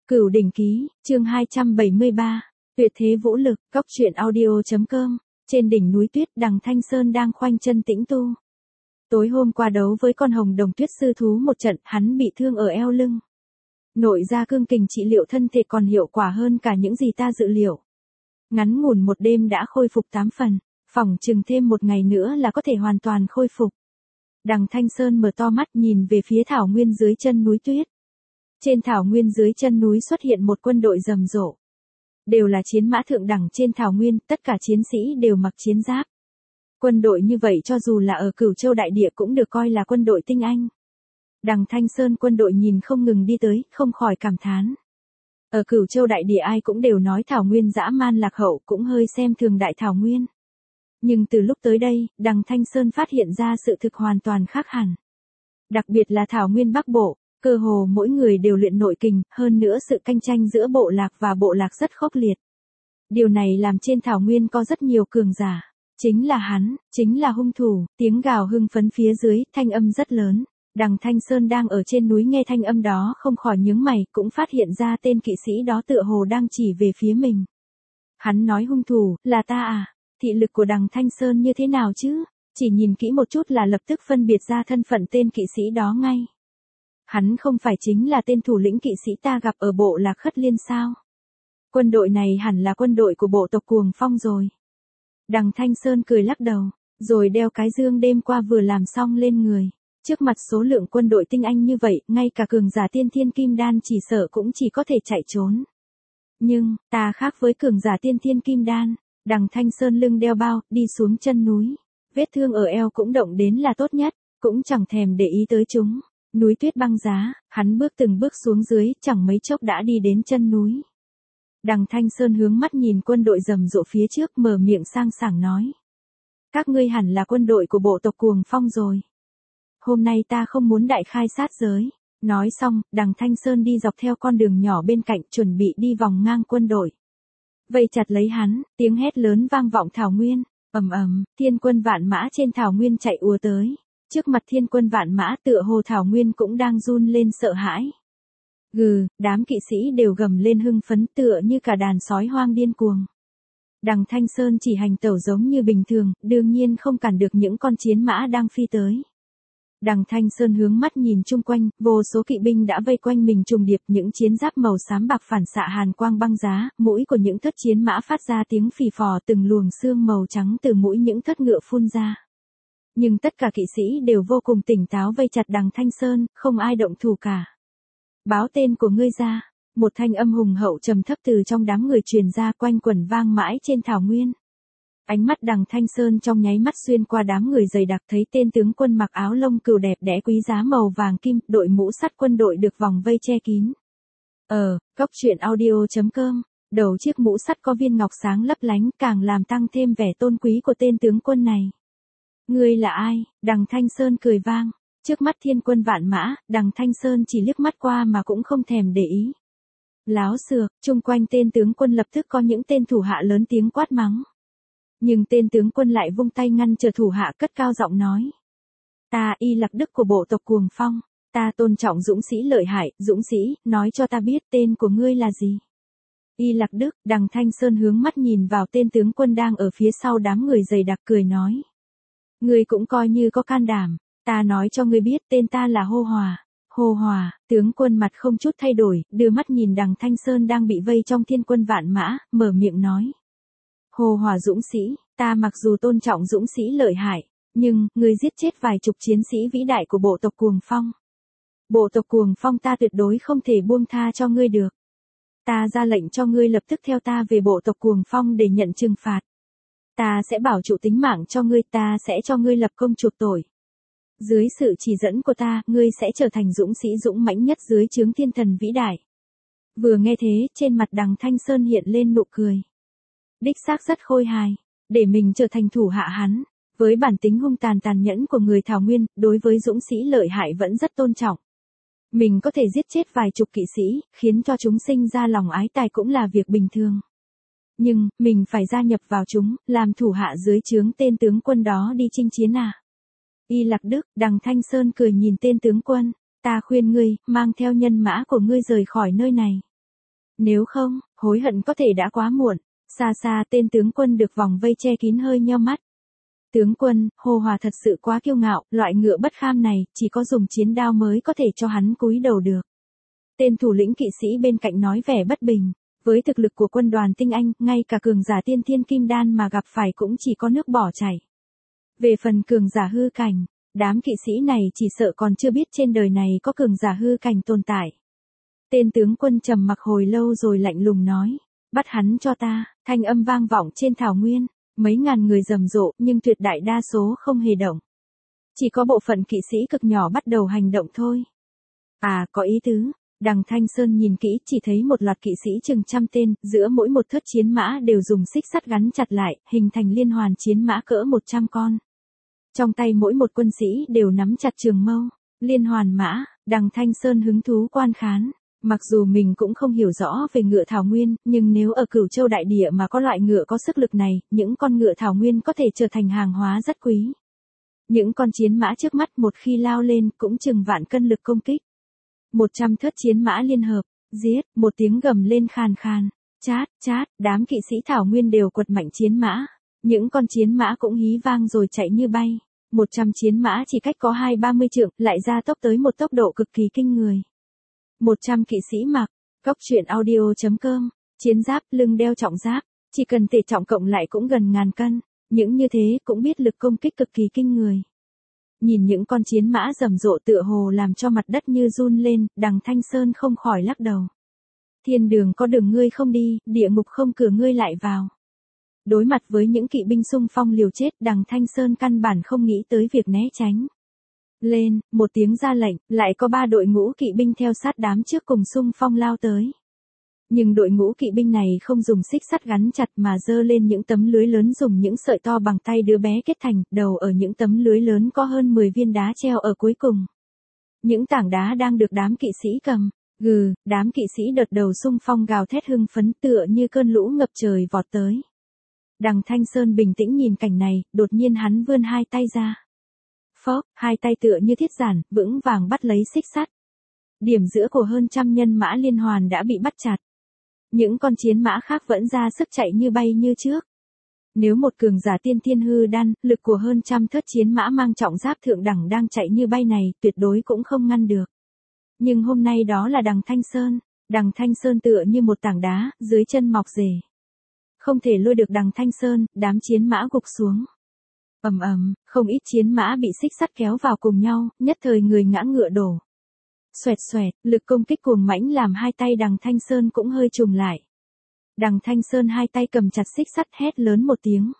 Cửu đỉnh ký, chương 273, tuyệt thế vũ lực, cóc truyện audio.com, trên đỉnh núi tuyết Đằng Thanh Sơn đang khoanh chân tĩnh tu. Tối hôm qua đấu với con hồng đồng tuyết sư thú một trận, hắn bị thương ở eo lưng. Nội ra cương kình trị liệu thân thể còn hiệu quả hơn cả những gì ta dự liệu. Ngắn ngủn một đêm đã khôi phục 8 phần, phỏng chừng thêm một ngày nữa là có thể hoàn toàn khôi phục. Đằng Thanh Sơn mở to mắt nhìn về phía thảo nguyên dưới chân núi tuyết. Trên thảo nguyên dưới chân núi xuất hiện một quân đội rầm rộ. Đều là chiến mã thượng đẳng trên thảo nguyên, tất cả chiến sĩ đều mặc chiến giáp. Quân đội như vậy cho dù là ở Cửu Châu đại địa cũng được coi là quân đội tinh anh. Đằng Thanh Sơn quân đội nhìn không ngừng đi tới, không khỏi cảm thán. Ở Cửu Châu đại địa ai cũng đều nói thảo nguyên dã man lạc hậu, cũng hơi xem thường đại thảo nguyên. Nhưng từ lúc tới đây, Đằng Thanh Sơn phát hiện ra sự thực hoàn toàn khác hẳn. Đặc biệt là thảo nguyên Bắc Bộ, cơ hồ mỗi người đều luyện nội kình, hơn nữa sự cạnh tranh giữa bộ lạc và bộ lạc rất khốc liệt. Điều này làm trên thảo nguyên có rất nhiều cường giả. Chính là hắn, chính là hung thủ, tiếng gào hưng phấn phía dưới, thanh âm rất lớn. Đằng Thanh Sơn đang ở trên núi nghe thanh âm đó không khỏi nhướng mày, cũng phát hiện ra tên kỵ sĩ đó tựa hồ đang chỉ về phía mình. Hắn nói hung thủ, là ta à? Thị lực của Đằng Thanh Sơn như thế nào chứ? Chỉ nhìn kỹ một chút là lập tức phân biệt ra thân phận tên kỵ sĩ đó ngay. Hắn không phải chính là tên thủ lĩnh kỵ sĩ ta gặp ở bộ lạc Khất Liên sao? Quân đội này hẳn là quân đội của bộ tộc Cuồng Phong rồi. Đằng Thanh Sơn cười lắc đầu, rồi đeo cái dương đêm qua vừa làm xong lên người. Trước mặt số lượng quân đội tinh anh như vậy, ngay cả cường giả tiên thiên kim đan chỉ sợ cũng chỉ có thể chạy trốn. Nhưng, ta khác với cường giả tiên thiên kim đan. Đằng Thanh Sơn lưng đeo bao, đi xuống chân núi. Vết thương ở eo cũng động đến là tốt nhất, cũng chẳng thèm để ý tới chúng. Núi tuyết băng giá, hắn bước từng bước xuống dưới, chẳng mấy chốc đã đi đến chân núi. Đằng Thanh Sơn hướng mắt nhìn quân đội rầm rộ phía trước, mở miệng sang sảng nói. Các ngươi hẳn là quân đội của bộ tộc Cuồng Phong rồi. Hôm nay ta không muốn đại khai sát giới. Nói xong, Đằng Thanh Sơn đi dọc theo con đường nhỏ bên cạnh, chuẩn bị đi vòng ngang quân đội. Vây chặt lấy hắn, tiếng hét lớn vang vọng thảo nguyên. Ầm ầm, thiên quân vạn mã trên thảo nguyên chạy ùa tới. Trước mặt thiên quân vạn mã tựa hồ thảo nguyên cũng đang run lên sợ hãi. Gừ, đám kỵ sĩ đều gầm lên hưng phấn tựa như cả đàn sói hoang điên cuồng. Đằng Thanh Sơn chỉ hành tẩu giống như bình thường, đương nhiên không cản được những con chiến mã đang phi tới. Đằng Thanh Sơn hướng mắt nhìn chung quanh, vô số kỵ binh đã vây quanh mình trùng điệp, những chiến giáp màu xám bạc phản xạ hàn quang băng giá, mũi của những thất chiến mã phát ra tiếng phì phò, từng luồng xương màu trắng từ mũi những thất ngựa phun ra. Nhưng tất cả kỵ sĩ đều vô cùng tỉnh táo vây chặt Đằng Thanh Sơn, không ai động thủ cả. Báo tên của ngươi ra, một thanh âm hùng hậu trầm thấp từ trong đám người truyền ra, quanh quẩn vang mãi trên thảo nguyên. Ánh mắt Đằng Thanh Sơn trong nháy mắt xuyên qua đám người dày đặc, thấy tên tướng quân mặc áo lông cừu đẹp đẽ quý giá màu vàng kim, đội mũ sắt quân đội được vòng vây che kín. Cóc truyện audio.com, đầu chiếc mũ sắt có viên ngọc sáng lấp lánh, càng làm tăng thêm vẻ tôn quý của tên tướng quân này. Ngươi là ai? Đằng Thanh Sơn cười vang. Trước mắt thiên quân vạn mã, Đằng Thanh Sơn chỉ liếc mắt qua mà cũng không thèm để ý. Láo xược, chung quanh tên tướng quân lập tức có những tên thủ hạ lớn tiếng quát mắng. Nhưng tên tướng quân lại vung tay ngăn trở thủ hạ, cất cao giọng nói. Ta Y Lạc Đức của bộ tộc Cuồng Phong, ta tôn trọng dũng sĩ lợi hại, dũng sĩ, nói cho ta biết tên của ngươi là gì? Y Lạc Đức. Đằng Thanh Sơn hướng mắt nhìn vào tên tướng quân đang ở phía sau đám người dày đặc, cười nói. Ngươi cũng coi như có can đảm. Ta nói cho ngươi biết, tên ta là Hô Hòa. Hô Hòa. Tướng quân mặt không chút thay đổi, đưa mắt nhìn Đằng Thanh Sơn đang bị vây trong thiên quân vạn mã, mở miệng nói. Hô Hòa dũng sĩ, ta mặc dù tôn trọng dũng sĩ lợi hại, nhưng, ngươi giết chết vài chục chiến sĩ vĩ đại của bộ tộc Cuồng Phong. Bộ tộc Cuồng Phong ta tuyệt đối không thể buông tha cho ngươi được. Ta ra lệnh cho ngươi lập tức theo ta về bộ tộc Cuồng Phong để nhận trừng phạt. Ta sẽ bảo trụ tính mạng cho ngươi, ta sẽ cho ngươi lập công chuộc tội. Dưới sự chỉ dẫn của ta, ngươi sẽ trở thành dũng sĩ dũng mãnh nhất dưới trướng thiên thần vĩ đại. Vừa nghe thế, trên mặt Đằng Thanh Sơn hiện lên nụ cười. Đích xác rất khôi hài, để mình trở thành thủ hạ hắn. Với bản tính hung tàn tàn nhẫn của người thảo nguyên, đối với dũng sĩ lợi hại vẫn rất tôn trọng. Mình có thể giết chết vài chục kỵ sĩ, khiến cho chúng sinh ra lòng ái tài cũng là việc bình thường. Nhưng, mình phải gia nhập vào chúng, làm thủ hạ dưới trướng tên tướng quân đó đi chinh chiến à? Y Lạc Đức. Đằng Thanh Sơn cười nhìn tên tướng quân. Ta khuyên ngươi, mang theo nhân mã của ngươi rời khỏi nơi này. Nếu không, hối hận có thể đã quá muộn. Xa xa tên tướng quân được vòng vây che kín hơi nheo mắt. Tướng quân, Hồ Hòa thật sự quá kiêu ngạo, loại ngựa bất kham này, chỉ có dùng chiến đao mới có thể cho hắn cúi đầu được. Tên thủ lĩnh kỵ sĩ bên cạnh nói vẻ bất bình. Với thực lực của quân đoàn tinh anh, ngay cả cường giả tiên thiên kim đan mà gặp phải cũng chỉ có nước bỏ chảy. Về phần cường giả hư cảnh, đám kỵ sĩ này chỉ sợ còn chưa biết trên đời này có cường giả hư cảnh tồn tại. Tên tướng quân trầm mặc hồi lâu rồi lạnh lùng nói, bắt hắn cho ta. Thanh âm vang vọng trên thảo nguyên, mấy ngàn người rầm rộ nhưng tuyệt đại đa số không hề động. Chỉ có bộ phận kỵ sĩ cực nhỏ bắt đầu hành động thôi. À, có ý tứ. Đằng Thanh Sơn nhìn kỹ chỉ thấy một loạt kỵ sĩ chừng trăm tên, giữa mỗi một thớt chiến mã đều dùng xích sắt gắn chặt lại, hình thành liên hoàn chiến mã cỡ 100 con. Trong tay mỗi một quân sĩ đều nắm chặt trường mâu, liên hoàn mã. Đằng Thanh Sơn hứng thú quan khán. Mặc dù mình cũng không hiểu rõ về ngựa thảo nguyên, nhưng nếu ở Cửu Châu đại địa mà có loại ngựa có sức lực này, những con ngựa thảo nguyên có thể trở thành hàng hóa rất quý. Những con chiến mã trước mắt một khi lao lên cũng chừng vạn cân lực công kích. 100 thớt chiến mã liên hợp, giết, một tiếng gầm lên khàn khàn, chát, chát, đám kỵ sĩ thảo nguyên đều quật mạnh chiến mã. Những con chiến mã cũng hí vang rồi chạy như bay. 100 chiến mã chỉ cách có 20-30 trượng, lại ra tốc tới một tốc độ cực kỳ kinh người. 100 kỵ sĩ mặc, Cóc Truyện Audio.com, chiến giáp, lưng đeo trọng giáp, chỉ cần thể trọng cộng lại cũng gần ngàn cân, những như thế cũng biết lực công kích cực kỳ kinh người. Nhìn những con chiến mã rầm rộ tựa hồ làm cho mặt đất như run lên, Đằng Thanh Sơn không khỏi lắc đầu. Thiên đường có đường ngươi không đi, địa ngục không cửa ngươi lại vào. Đối mặt với những kỵ binh xung phong liều chết, Đằng Thanh Sơn căn bản không nghĩ tới việc né tránh. Lên, một tiếng ra lệnh, lại có 3 đội ngũ kỵ binh theo sát đám trước cùng xung phong lao tới. Nhưng đội ngũ kỵ binh này không dùng xích sắt gắn chặt mà giơ lên những tấm lưới lớn dùng những sợi to bằng tay đứa bé kết thành, đầu ở những tấm lưới lớn có hơn 10 viên đá treo ở cuối cùng. Những tảng đá đang được đám kỵ sĩ cầm. Đám kỵ sĩ đợt đầu xung phong gào thét hưng phấn tựa như cơn lũ ngập trời vọt tới. Đằng Thanh Sơn bình tĩnh nhìn cảnh này, đột nhiên hắn vươn hai tay ra. Phốc, hai tay tựa như thiết giản, vững vàng bắt lấy xích sắt. Điểm giữa của hơn trăm nhân mã liên hoàn đã bị bắt chặt. Những con chiến mã khác vẫn ra sức chạy như bay như trước. Nếu một cường giả tiên thiên hư đan, lực của hơn trăm thớt chiến mã mang trọng giáp thượng đẳng đang chạy như bay này, tuyệt đối cũng không ngăn được. Nhưng hôm nay đó là Đằng Thanh Sơn. Đằng Thanh Sơn tựa như một tảng đá, dưới chân mọc rễ. Không thể lôi được Đằng Thanh Sơn, đám chiến mã gục xuống. Ầm ầm, không ít chiến mã bị xích sắt kéo vào cùng nhau, nhất thời người ngã ngựa đổ. Xoẹt xoẹt, lực công kích cuồng mãnh làm hai tay Đằng Thanh Sơn cũng hơi trùng lại. Đằng Thanh Sơn hai tay cầm chặt xích sắt hét lớn một tiếng.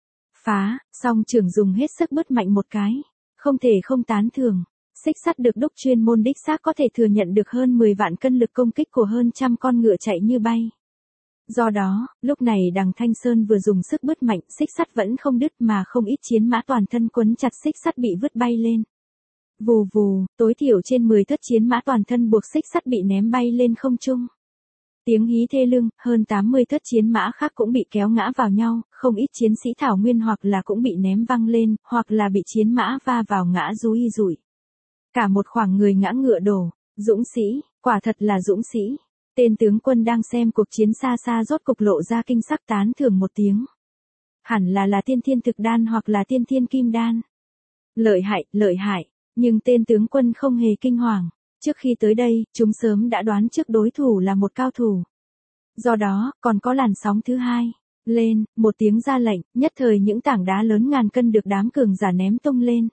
Phá, song trưởng dùng hết sức bứt mạnh một cái. Không thể không tán thưởng. Xích sắt được đúc chuyên môn đích xác có thể thừa nhận được hơn 10 vạn cân lực công kích của hơn trăm con ngựa chạy như bay. Do đó, lúc này Đằng Thanh Sơn vừa dùng sức bứt mạnh, xích sắt vẫn không đứt mà không ít chiến mã toàn thân quấn chặt xích sắt bị vứt bay lên. Vù vù, tối thiểu trên 10 thớt chiến mã toàn thân buộc xích sắt bị ném bay lên không trung. Tiếng hí thê lương, hơn 80 thớt chiến mã khác cũng bị kéo ngã vào nhau, không ít chiến sĩ thảo nguyên hoặc là cũng bị ném văng lên, hoặc là bị chiến mã va vào ngã rúi rủi. Cả một khoảng người ngã ngựa đổ, dũng sĩ, quả thật là dũng sĩ. Tên tướng quân đang xem cuộc chiến xa xa rốt cục lộ ra kinh sắc tán thưởng một tiếng. Hẳn là tiên thiên thực đan hoặc là tiên thiên kim đan. Lợi hại, nhưng tên tướng quân không hề kinh hoàng. Trước khi tới đây, chúng sớm đã đoán trước đối thủ là một cao thủ. Do đó, còn có làn sóng thứ hai. Lên, một tiếng ra lệnh, nhất thời những tảng đá lớn ngàn cân được đám cường giả ném tung lên.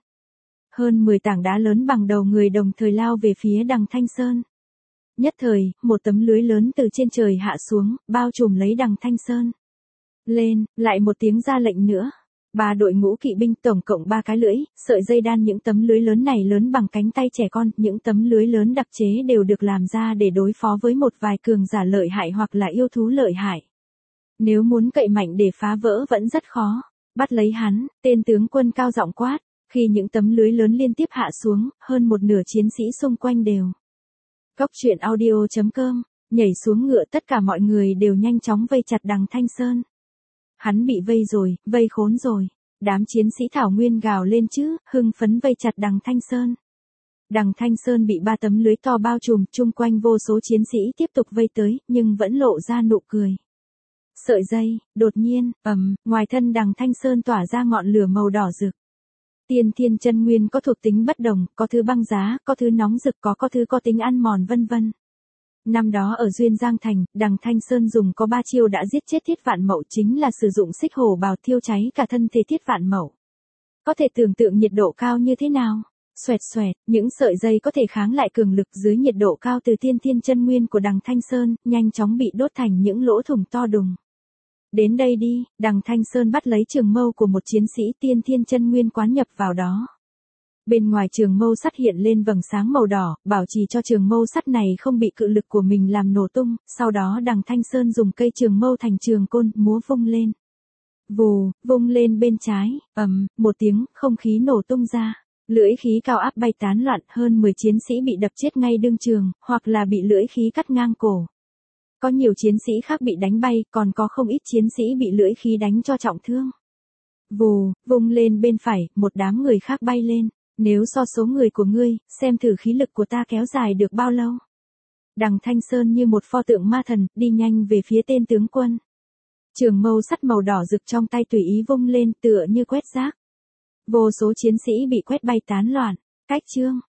Hơn 10 tảng đá lớn bằng đầu người đồng thời lao về phía Đằng Thanh Sơn. Nhất thời, một tấm lưới lớn từ trên trời hạ xuống, bao trùm lấy Đằng Thanh Sơn. Lên, lại một tiếng ra lệnh nữa. 3 đội ngũ kỵ binh tổng cộng 3 cái lưỡi, sợi dây đan những tấm lưới lớn này lớn bằng cánh tay trẻ con, những tấm lưới lớn đặc chế đều được làm ra để đối phó với một vài cường giả lợi hại hoặc là yêu thú lợi hại. Nếu muốn cậy mạnh để phá vỡ vẫn rất khó. Bắt lấy hắn, tên tướng quân cao giọng quát, khi những tấm lưới lớn liên tiếp hạ xuống, hơn một nửa chiến sĩ xung quanh đều. Cóc Truyện Audio.com, nhảy xuống ngựa tất cả mọi người đều nhanh chóng vây chặt Đằng Thanh Sơn. Hắn bị vây rồi, vây khốn rồi. Đám chiến sĩ thảo nguyên gào lên chứ, hưng phấn vây chặt Đằng Thanh Sơn. Đằng Thanh Sơn bị 3 tấm lưới to bao trùm, chung quanh vô số chiến sĩ tiếp tục vây tới, nhưng vẫn lộ ra nụ cười. Sợi dây, đột nhiên, ngoài thân Đằng Thanh Sơn tỏa ra ngọn lửa màu đỏ rực. Tiên thiên chân nguyên có thuộc tính bất đồng, có thứ băng giá, có thứ nóng rực, có thứ có tính ăn mòn vân vân. Năm đó ở Duyên Giang Thành, Đằng Thanh Sơn dùng có 3 chiêu đã giết chết Thiết Vạn Mậu, chính là sử dụng xích hổ bào thiêu cháy cả thân thể Thiết Vạn Mậu. Có thể tưởng tượng nhiệt độ cao như thế nào? Xoẹt xoẹt, những sợi dây có thể kháng lại cường lực dưới nhiệt độ cao từ tiên thiên chân nguyên của Đằng Thanh Sơn, nhanh chóng bị đốt thành những lỗ thủng to đùng. Đến đây đi, Đằng Thanh Sơn bắt lấy trường mâu của một chiến sĩ tiên thiên chân nguyên quán nhập vào đó. Bên ngoài trường mâu sắt hiện lên vầng sáng màu đỏ, bảo trì cho trường mâu sắt này không bị cự lực của mình làm nổ tung, sau đó Đằng Thanh Sơn dùng cây trường mâu thành trường côn, múa vung lên. Vù, vung lên bên trái, một tiếng, không khí nổ tung ra. Lưỡi khí cao áp bay tán loạn, hơn 10 chiến sĩ bị đập chết ngay đương trường, hoặc là bị lưỡi khí cắt ngang cổ. Có nhiều chiến sĩ khác bị đánh bay, còn có không ít chiến sĩ bị lưỡi khí đánh cho trọng thương. Vù, vung lên bên phải, một đám người khác bay lên. Nếu so số người của ngươi, xem thử khí lực của ta kéo dài được bao lâu. Đằng Thanh Sơn như một pho tượng ma thần, đi nhanh về phía tên tướng quân. Trường mâu sắt màu đỏ rực trong tay tùy ý vung lên, tựa như quét rác. Vô số chiến sĩ bị quét bay tán loạn. Cách chương